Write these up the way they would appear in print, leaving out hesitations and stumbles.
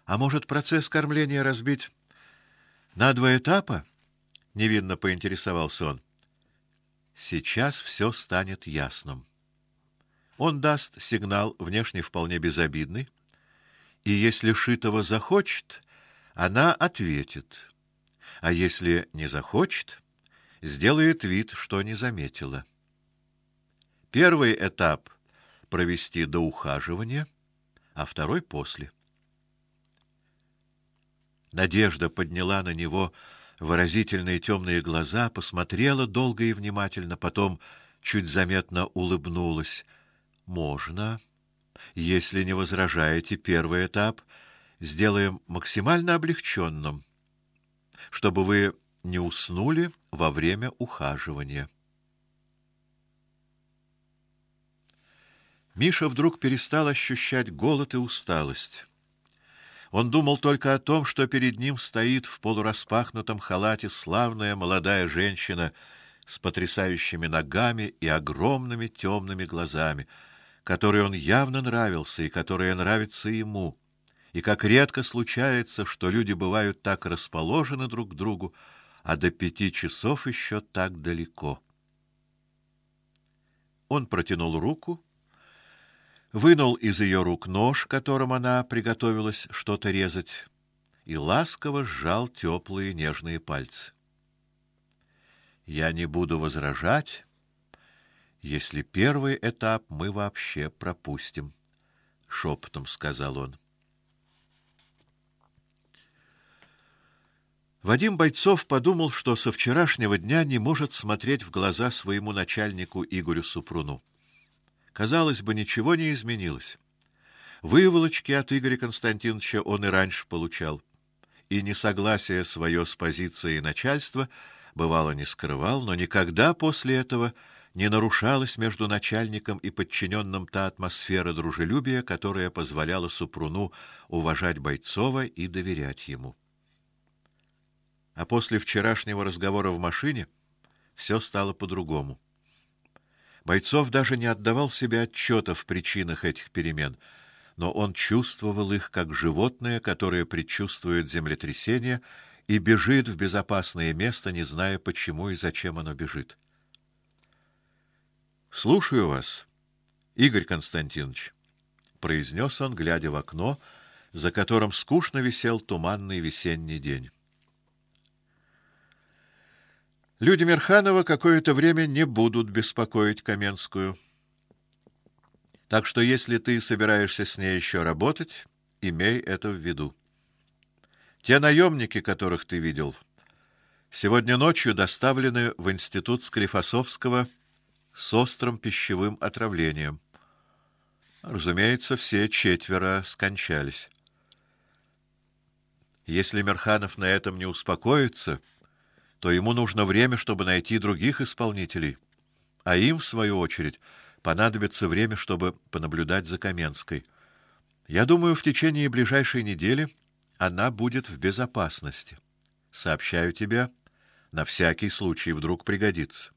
А может, процесс кормления разбить на два этапа? Невинно поинтересовался он. Сейчас все станет ясным. Он даст сигнал, внешне вполне безобидный, и если Шитова захочет, она ответит. А если не захочет, сделает вид, что не заметила. Первый этап провести до ухаживания, а второй после. Надежда подняла на него выразительные темные глаза, посмотрела долго и внимательно, потом чуть заметно улыбнулась. Можно, если не возражаете, первый этап сделаем максимально облегченным, чтобы вы не уснули во время ухаживания. Миша вдруг перестал ощущать голод и усталость. Он думал только о том, что перед ним стоит в полураспахнутом халате славная молодая женщина с потрясающими ногами и огромными темными глазами, которой он явно нравился и которая нравится ему. И как редко случается, что люди бывают так расположены друг к другу, а до 5 часов еще так далеко. Он протянул руку, вынул из ее рук нож, которым она приготовилась что-то резать, и ласково сжал теплые нежные пальцы. Я не буду возражать, если первый этап мы вообще пропустим, шепотом сказал он. Вадим Бойцов подумал, что со вчерашнего дня не может смотреть в глаза своему начальнику Игорю Супруну. Казалось бы, ничего не изменилось. Выволочки от Игоря Константиновича он и раньше получал, и несогласие свое с позицией начальства бывало не скрывал, но никогда после этого не нарушалась между начальником и подчиненным та атмосфера дружелюбия, которая позволяла Супруну уважать Бойцова и доверять ему. А после вчерашнего разговора в машине все стало по-другому. Бойцов даже не отдавал себе отчета в причинах этих перемен, но он чувствовал их как животное, которое предчувствует землетрясение и бежит в безопасное место, не зная, почему и зачем оно бежит. Слушаю вас, Игорь Константинович, произнес он, глядя в окно, за которым скучно висел туманный весенний день. Люди Мирханова какое-то время не будут беспокоить Каменскую. Так что если ты собираешься с ней еще работать, имей это в виду. Те наемники, которых ты видел, сегодня ночью доставлены в институт Склифосовского с острым пищевым отравлением. Разумеется, все 4 скончались. Если Мирханов на этом не успокоится, то ему нужно время, чтобы найти других исполнителей, а им в свою очередь понадобится время, чтобы понаблюдать за Каменской. Я думаю, в течение ближайшей недели она будет в безопасности. Сообщаю тебе, на всякий случай вдруг пригодится.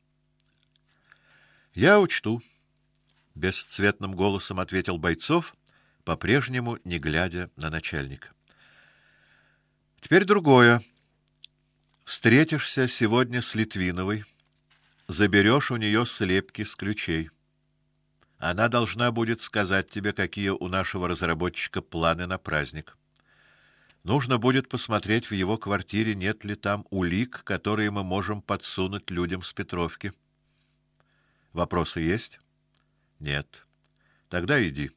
Я учту, бесцветным голосом ответил Бойцов, по-прежнему не глядя на начальника. Теперь другое. Встретишься сегодня с Литвиновой, заберешь у нее слепки с ключей. Она должна будет сказать тебе, какие у нашего разработчика планы на праздник. Нужно будет посмотреть в его квартире, нет ли там улик, которые мы можем подсунуть людям с Петровки. Вопросы есть? Нет. Тогда иди.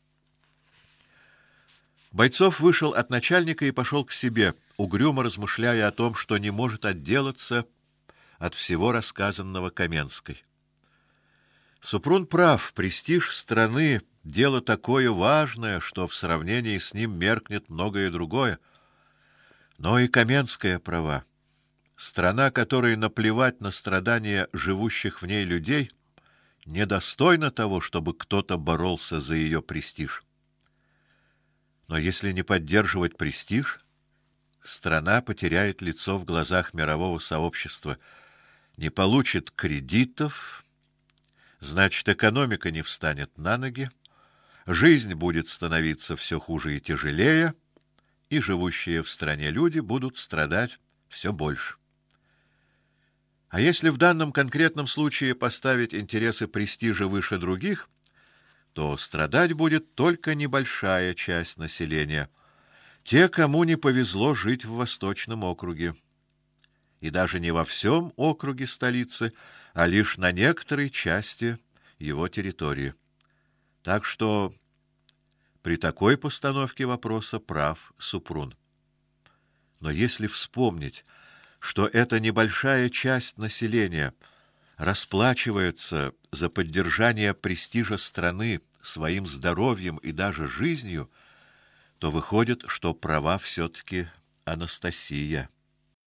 Бойцов вышел от начальника и пошел к себе, угрюмо размышляя о том, что не может отделаться от всего рассказанного Каменской. Супрун прав, престиж страны — дело такое важное, что в сравнении с ним меркнет многое другое. Но и Каменская права. Страна, которой наплевать на страдания живущих в ней людей, недостойна того, чтобы кто-то боролся за ее престиж. Но если не поддерживать престиж, страна потеряет лицо в глазах мирового сообщества, не получит кредитов, значит, экономика не встанет на ноги, жизнь будет становиться все хуже и тяжелее, и живущие в стране люди будут страдать все больше. А если в данном конкретном случае поставить интересы престижа выше других, то страдать будет только небольшая часть населения, те, кому не повезло жить в Восточном округе. И даже не во всем округе столицы, а лишь на некоторой части его территории. Так что при такой постановке вопроса прав Супрун. Но если вспомнить, что эта небольшая часть населения расплачивается за поддержание престижа страны своим здоровьем и даже жизнью, то выходит, что права все-таки Анастасия.